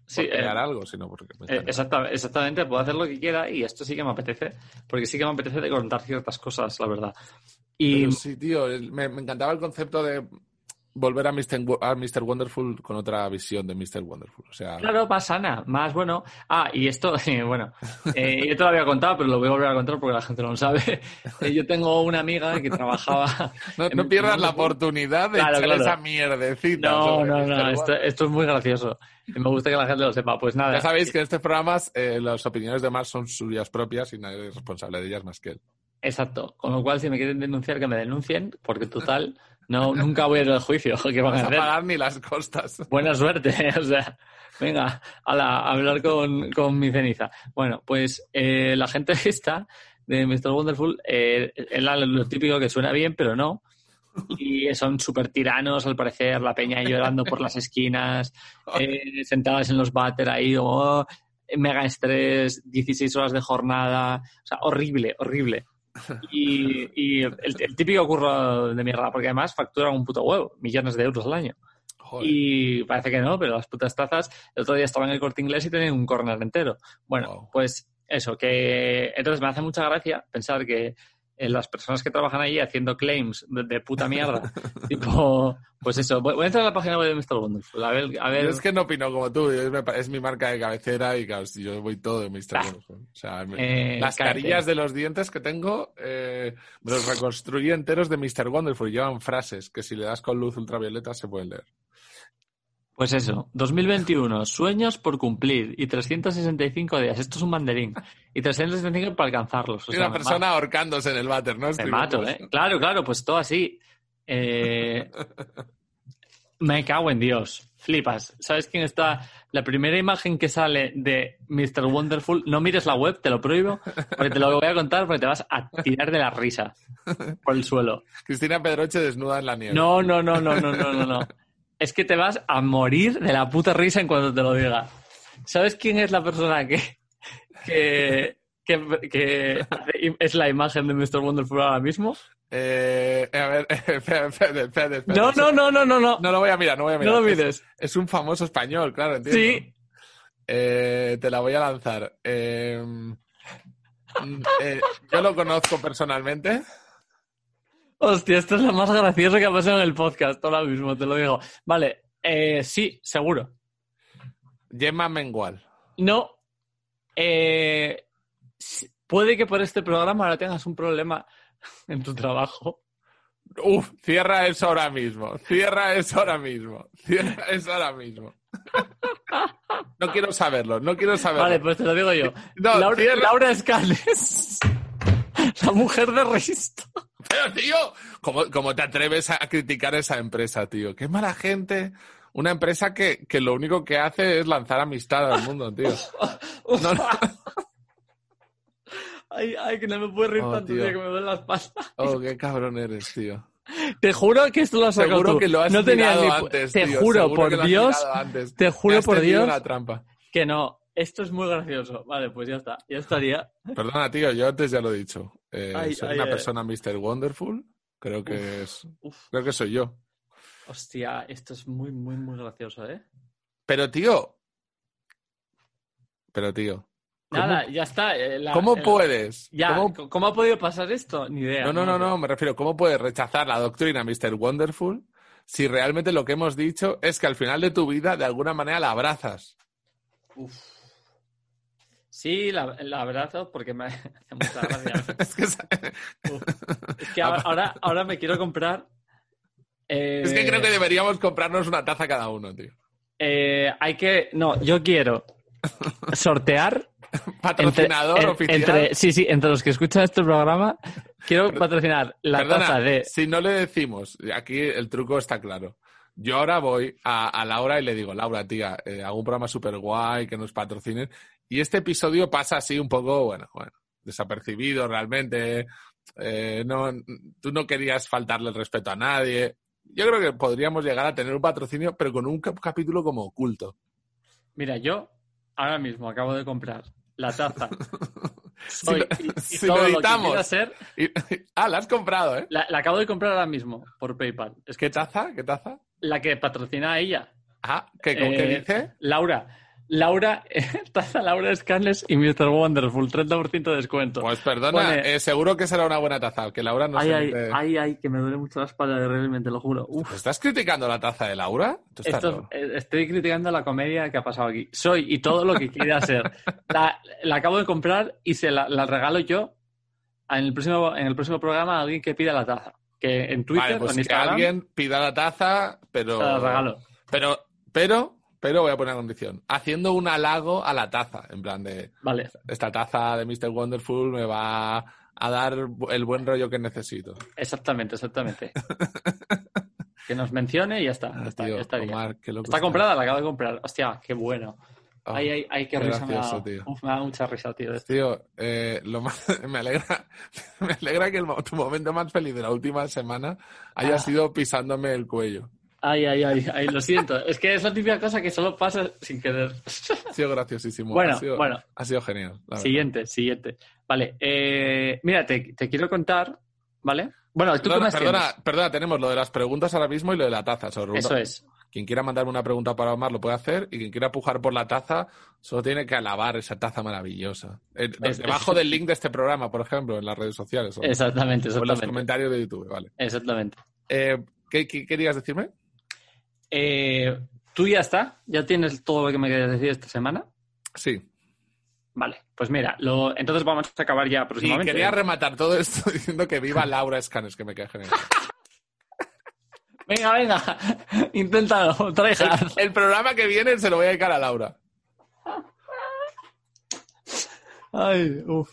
Sí, por crear eh, algo, sino porque... me eh, sale. exacta- exactamente, puedo hacer lo que quiera y esto sí que me apetece, porque sí que me apetece de contar ciertas cosas, la verdad. Y Pero sí, tío, el- me, me encantaba el concepto de volver a mister Wo- a mister Wonderful con otra visión de mister Wonderful. O sea, claro, más sana, más bueno. Ah, y esto, eh, bueno, eh, yo te lo había contado, pero lo voy a volver a contar porque la gente no lo sabe. Eh, yo tengo una amiga que trabajaba no, en no mister pierdas la Wonderful. oportunidad de Claro, echar claro. esa mierdecita No, sobre no, mister no, esto, Wonderful. esto es muy gracioso. Y me gusta que la gente lo sepa. Pues nada. Ya sabéis que en estos programas eh, las opiniones de Mar son suyas propias y nadie es responsable de ellas más que él. Exacto. Con lo cual, si me quieren denunciar, que me denuncien, porque total, no, nunca voy a ir al juicio. ¿Qué No van a vas a hacer? pagar ni las costas. Buena suerte, o sea, venga, ala, a hablar con, con mi ceniza. Bueno, pues eh, la gente esta de mister Wonderful eh, es la- lo típico que suena bien, pero no. Y son súper tiranos, al parecer, la peña ahí llorando por las esquinas, eh, sentadas en los váter ahí, como, oh, mega estrés, dieciséis horas de jornada, o sea, horrible, horrible. Y, y el, el típico curro de mierda, porque además facturan un puto huevo, millones de euros al año. Joder. Y parece que no, pero las putas tazas, el otro día estaba en el Corte Inglés y tenían un corner entero. Bueno, Wow. pues eso, que entonces me hace mucha gracia pensar que eh, las personas que trabajan allí haciendo claims de, de puta mierda, tipo, pues eso, voy, voy a entrar a la página web de mister Wonderful, a ver, a ver. Yo es que no opino como tú, es, me pa- es mi marca de cabecera y claro, si yo voy todo de mister Ah. Wonderful. O sea, me- Eh, las cállate. carillas de los dientes que tengo eh, me los reconstruí enteros de mister Wonderful. Llevan frases que si le das con luz ultravioleta se pueden leer. Pues eso, dos mil veintiuno, sueños por cumplir y trescientos sesenta y cinco días, esto es un banderín, y trescientos sesenta y cinco para alcanzarlos. O Y sea, una me persona ahorcándose en el váter, ¿no? Me Escribiendo mato, eso. ¿eh? Claro, claro, pues todo así. Eh, me cago en Dios. Flipas. ¿Sabes quién está? La primera imagen que sale de mister Wonderful, no mires la web, te lo prohíbo, porque te lo voy a contar porque te vas a tirar de la risa por el suelo. Cristina Pedroche desnuda en la nieve. No, no, no, no, no, no, no, no. Es que te vas a morir de la puta risa en cuanto te lo diga. ¿Sabes quién es la persona que, que, que, que es la imagen de mister Wonderful ahora mismo? Eh, a ver, espérate, espérate, espérate, espérate. No, no, no, no, no, no. No lo voy a mirar, no voy a mirar. No lo Es- mires. Es, un famoso español, claro, entiendo. Sí. Eh, te la voy a lanzar. Eh, mm, eh, yo lo conozco personalmente. Hostia, esto es lo más gracioso que ha pasado en el podcast ahora mismo, te lo digo. Vale, eh, sí, seguro. Gemma Mengual. No, eh, s- puede que por este programa ahora tengas un problema en tu trabajo. Uf, cierra eso ahora mismo. Cierra eso ahora mismo. Cierra eso ahora mismo. No quiero saberlo, no quiero saberlo. Vale, pues te lo digo yo. No, Laura, cierra. Laura Escanes, la mujer de Risto. Pero, tío, ¿cómo, cómo te atreves a criticar esa empresa, tío? Qué mala gente. Una empresa que, que lo único que hace es lanzar amistad al mundo, tío. No, no. Ay, ay, que no me puedo reír Oh, tanto, tío. tío, que me duele la espalda. Oh, qué cabrón eres, tío. Te juro que esto lo has sacado Seguro tú. que lo has no tenía mirado ni pu- antes, Te tío. juro Seguro por que lo has Dios, mirado antes. te Me juro has por tendido Dios una trampa. que no. Esto es muy gracioso. Vale, pues ya está. Ya estaría. Perdona, tío, yo antes ya lo he dicho. Eh, Ay, soy ay, una ay. persona mister Wonderful. Creo que es. Uf. Creo que soy yo. Hostia, esto es muy, muy, muy gracioso, ¿eh? Pero, tío. Pero, tío. ¿Cómo, Nada, ya está. eh, la- ¿cómo el- puedes? Ya, ¿Cómo- ¿cómo... ¿cómo ha podido pasar esto? Ni idea. No, no, no, sé. no, me refiero, ¿cómo puedes rechazar la doctrina mister Wonderful si realmente lo que hemos dicho es que al final de tu vida de alguna manera la abrazas? Uf. Sí, la, la abrazo porque me hace mucha gracia. Es que, es, Uf. Es que ahora, ahora, ahora me quiero comprar. eh, es que creo que deberíamos comprarnos una taza cada uno, tío. eh, hay que. No, yo quiero sortear. Patrocinador entre, oficial. entre- sí, sí, entre los que escuchan este programa, quiero patrocinar la Perdona, taza de. si no le decimos, aquí el truco está claro. Yo ahora voy a, a Laura y le digo, Laura, tía, eh, hago un programa súper guay, que nos patrocinen. Y este episodio pasa así un poco, bueno, bueno, desapercibido realmente. Eh, no, tú no querías faltarle el respeto a nadie. Yo creo que podríamos llegar a tener un patrocinio, pero con un cap- capítulo como oculto. Mira, yo ahora mismo acabo de comprar la taza. Si Soy, lo- y, y si todo lo lo que editamos. quiera ser, Y- ah, la has comprado, ¿eh? la, la acabo de comprar ahora mismo por PayPal. Es que ¿Qué taza? ¿Qué taza? la que patrocina a ella. Ah, ¿qué, ¿cómo Eh, que dice? Laura, Laura, taza Laura Scanless y mister Wonderful, treinta por ciento de descuento. Pues perdona, Pone... eh, seguro que será una buena taza, que Laura no ay, se ay, mete... ay, ay, que me duele mucho la espalda, realmente, lo juro. Uf. ¿Estás criticando la taza de Laura? ¿Tú estás Esto, estoy criticando la comedia que ha pasado aquí. Soy y todo lo que quiera ser. La, la acabo de comprar y se la, la regalo yo en el próximo en el próximo programa a alguien que pida la taza. Que en Twitter vale, pues o en que Instagram alguien pida la taza, pero... se la regalo. Pero, pero, pero voy a poner una condición. Haciendo un halago a la taza. En plan de... Vale. Esta taza de mister Wonderful me va a dar el buen rollo que necesito. Exactamente, exactamente. Que nos mencione y ya está. Ya está, tío, ya estaría. Omar, qué loco está está. comprada, la acabo de comprar. Hostia, qué bueno. Oh, ay, ay, ay, qué, qué risa gracioso, me ha dado. tío. Uf, me da mucha risa, tío. Esto. Tío, eh, lo más, me alegra me alegra que el, tu momento más feliz de la última semana haya Ah. sido pisándome el cuello. Ay, ay, ay, ay, lo siento. Es que es la típica cosa que solo pasa sin querer. Ha sido graciosísimo. Bueno, ha sido, bueno. Ha sido genial. La siguiente, verdad. siguiente. Vale, eh, mira, te, te quiero contar, ¿vale? Bueno, ¿tú perdona, qué más perdona, tienes? perdona, tenemos lo de las preguntas ahora mismo y lo de la taza. Sobre Eso es. Quien quiera mandarme una pregunta para Omar lo puede hacer y quien quiera pujar por la taza solo tiene que alabar esa taza maravillosa. Eh, Es- debajo es- del link de este programa, por ejemplo, en las redes sociales. O, Exactamente, o en los exactamente. comentarios de YouTube, vale. Exactamente. Eh, ¿qué, qué querías decirme? Eh, ¿Tú ya está? ¿Ya tienes todo lo que me querías decir esta semana? Sí. Vale, pues mira, lo, entonces vamos a acabar ya Y próximamente. quería rematar todo esto diciendo que viva Laura Scanes, que me queda genial. Venga, venga, inténtalo, traija. El, el programa que viene se lo voy a dedicar a Laura. Ay, uff.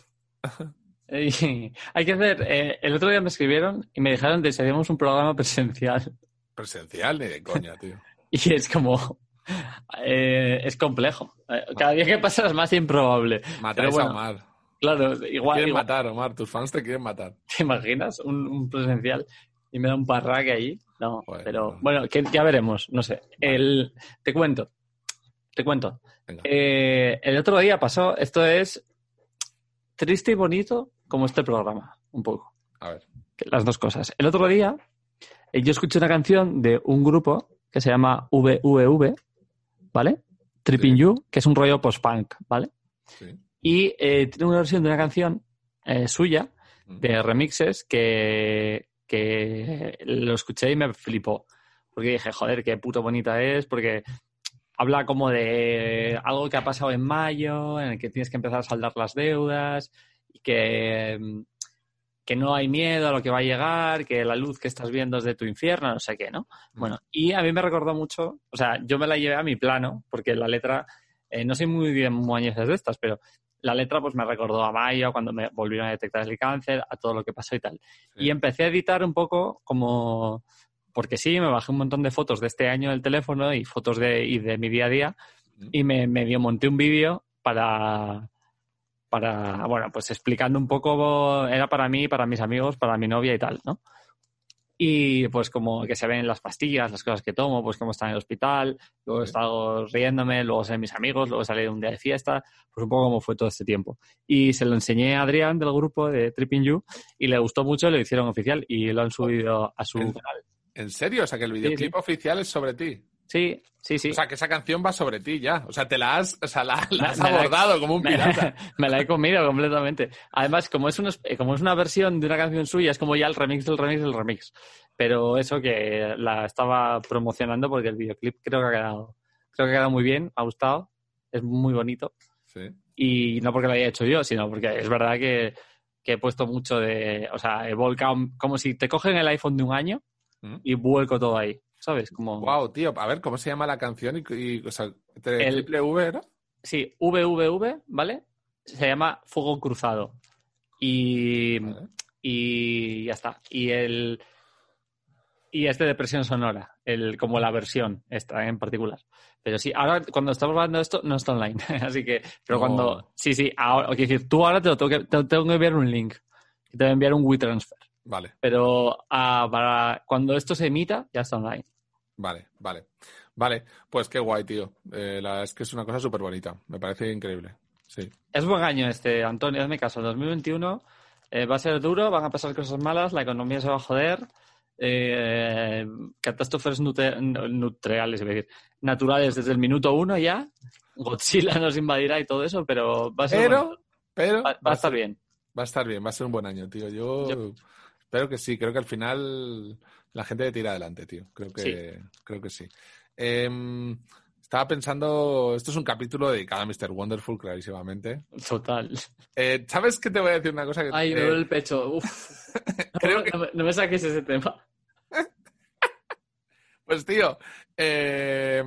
Hay que hacer. Eh, el otro día me escribieron y me dijeron de si hacíamos un programa presencial. Presencial ni de coña, tío. Y es como. Eh, es complejo. Eh, cada día que pasa es más improbable. Matáis Pero bueno, a Omar. claro, Te igual. quieren igual matar, Omar. Tus fans te quieren matar. ¿Te imaginas? Un, un presencial y me da un parraque allí. No, Joder, pero no. bueno, que ya veremos. No sé. El, te cuento. Te cuento. Venga. Eh, el otro día pasó. Esto es triste y bonito como este programa. Un poco. A ver. Que las dos cosas. El otro día eh, yo escuché una canción de un grupo que se llama V V V, ¿vale? Tripping Sí. You, que es un rollo post-punk, ¿vale? Sí. Y eh, tiene una versión de una canción eh, suya, Mm. de remixes, que, que lo escuché y me flipó. Porque dije, joder, qué puto bonita es, porque habla como de algo que ha pasado en mayo, en el que tienes que empezar a saldar las deudas, y que, que no hay miedo a lo que va a llegar, que la luz que estás viendo es de tu infierno, no sé qué, ¿no? Bueno, y a mí me recordó mucho, o sea, yo me la llevé a mi plano, porque la letra, eh, no soy muy bien muañeces de estas, pero la letra pues me recordó a mayo, cuando me volvieron a detectar el cáncer, a todo lo que pasó y tal. Sí. Y empecé a editar un poco como... Porque sí, me bajé un montón de fotos de este año del teléfono y fotos de, y de mi día a día Mm. y me medio monté un vídeo para, para, bueno, pues explicando un poco, era para mí, para mis amigos, para mi novia y tal, ¿no? Y pues como que se ven las pastillas, las cosas que tomo, pues cómo está en el hospital, luego he Sí. estado riéndome, luego sé mis amigos, luego salí de un día de fiesta, pues un poco cómo fue todo este tiempo. Y se lo enseñé a Adrián del grupo de Tripping You y le gustó mucho, lo hicieron oficial y lo han subido a su ¿En- canal. ¿En serio? O sea, que el videoclip sí. oficial es sobre ti. Sí, sí, sí. O sea, que esa canción va sobre ti ya. O sea, te la has, o sea, la, la Me- has me la he- abordado como un me, pirata. me la he comido completamente. Además, como es, una, como es una versión de una canción suya, es como ya el remix del remix del remix. Pero eso que la estaba promocionando porque el videoclip creo que ha quedado, creo que ha quedado muy bien, ha gustado, es muy bonito. Sí. Y no porque lo haya hecho yo, sino porque es verdad que, que he puesto mucho de... O sea, he volcado como si te cogen el iPhone de un año ¿Mm? y vuelco todo ahí, ¿sabes? Como... Wow, tío. A ver, ¿cómo se llama la canción? Y, y, o sea, ¿te- El- ¿Triple V era? Sí, V V V, ¿vale? Se llama Fuego Cruzado. Y, Vale. y ya está. Y el y es de Depresión Sonora, el, como la versión esta en particular. Pero sí, ahora cuando estamos hablando de esto no está online, así que, pero No. cuando, sí, sí, ahora, quiero decir, tú ahora te lo tengo que, te tengo que enviar un link, te voy a enviar un WeTransfer, Vale, pero ah, para cuando esto se emita ya está online. vale, vale. Vale, pues qué guay, tío. Eh, la, es que es una cosa súper bonita. Me parece increíble. Sí. Es buen año este, Antonio, hazme caso. El dos mil veintiuno eh, va a ser duro, van a pasar cosas malas, la economía se va a joder, eh, catástrofes nutre- nutriales, es decir, naturales desde el minuto uno ya, Godzilla nos invadirá y todo eso, pero va a ser Pero, bonito. pero Va, va a estar bien. Va a estar bien, va a ser un buen año, tío. Yo, Yo... espero que sí. Creo que al final la gente tira adelante, tío. Creo que sí. Creo que sí. Eh, estaba pensando... Esto es un capítulo dedicado a mister Wonderful, clarísimamente. Total. Eh, ¿Sabes qué te voy a decir una cosa? Que, Ay, eh... me duele el pecho. Uf. creo no, que... no, me, no me saques ese tema. Pues, tío... Eh...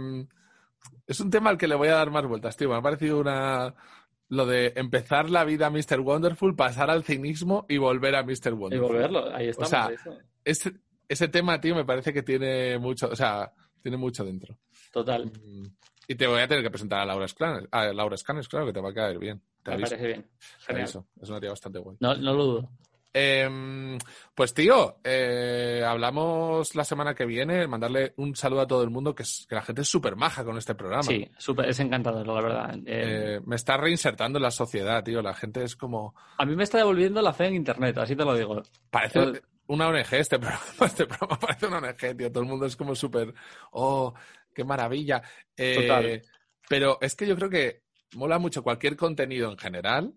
Es un tema al que le voy a dar más vueltas, tío. Me ha parecido una... Lo de empezar la vida a mister Wonderful, pasar al cinismo y volver a mister Wonderful. Y volverlo, ahí estamos. O sea, ese, ese tema, tío, me parece que tiene mucho, o sea, tiene mucho dentro. Total. Y te voy a tener que presentar a Laura Scanes, a Laura Scanes, claro, que te va a caer bien. Te me aviso. parece bien. Genial. Es una tía bastante guay. No, no lo dudo. Eh, pues tío, eh, hablamos la semana que viene, mandarle un saludo a todo el mundo, que, es, que la gente es súper maja con este programa. Sí, super, es encantador, la verdad. Eh, eh, me está reinsertando en la sociedad, tío. La gente es como... A mí me está devolviendo la fe en internet, así te lo digo. Parece Pero... una O N G este programa, este programa parece una O N G, tío. Todo el mundo es como súper... Oh, qué maravilla. Eh, Total. Pero es que yo creo que mola mucho cualquier contenido en general.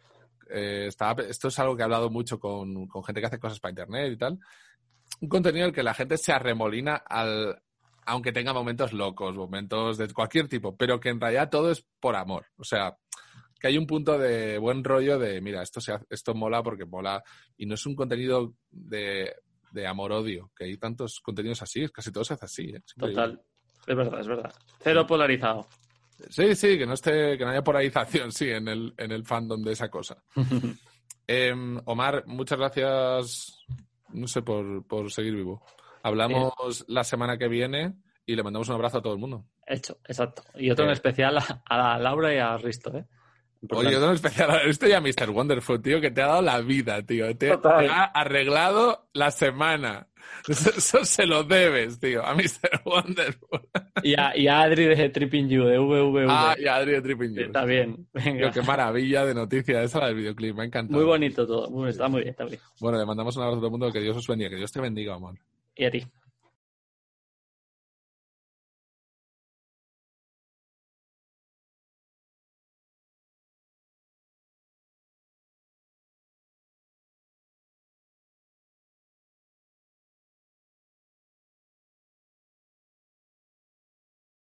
Eh, estaba, esto es algo que he hablado mucho con, con gente que hace cosas para internet y tal. Un contenido en el que la gente se arremolina al, aunque tenga momentos locos, momentos de cualquier tipo, pero que en realidad todo es por amor. O sea, que hay un punto de buen rollo de, mira, esto, se hace, esto mola porque mola, y no es un contenido de, de amor-odio, que hay tantos contenidos así, casi todo se hace así. ¿eh? Total, es verdad, es verdad. Cero polarizado. Sí, sí, que no esté, que no haya polarización, sí, en el, en el fandom de esa cosa. eh, Omar, muchas gracias, no sé, por, por seguir vivo. Hablamos eh. la semana que viene y le mandamos un abrazo a todo el mundo. Hecho, exacto. Y otro eh. en especial a, a Laura y a Risto, ¿eh? Importante. Oye, otro en especial a Risto y a mister Wonderful, tío, que te ha dado la vida, tío. Te, te ha arreglado la semana. Eso, eso se lo debes, tío, a mister Wonderful. Y a, y a Adri de Tripping You, de V V V. Ah, y a Adri de Tripping You. Está bien, venga. Tío, qué maravilla de noticia esa del videoclip, me ha encantado. Muy bonito todo, muy, está muy bien, está bien. Bueno, le mandamos un abrazo a todo el mundo, que Dios os bendiga, que Dios te bendiga, amor. Y a ti.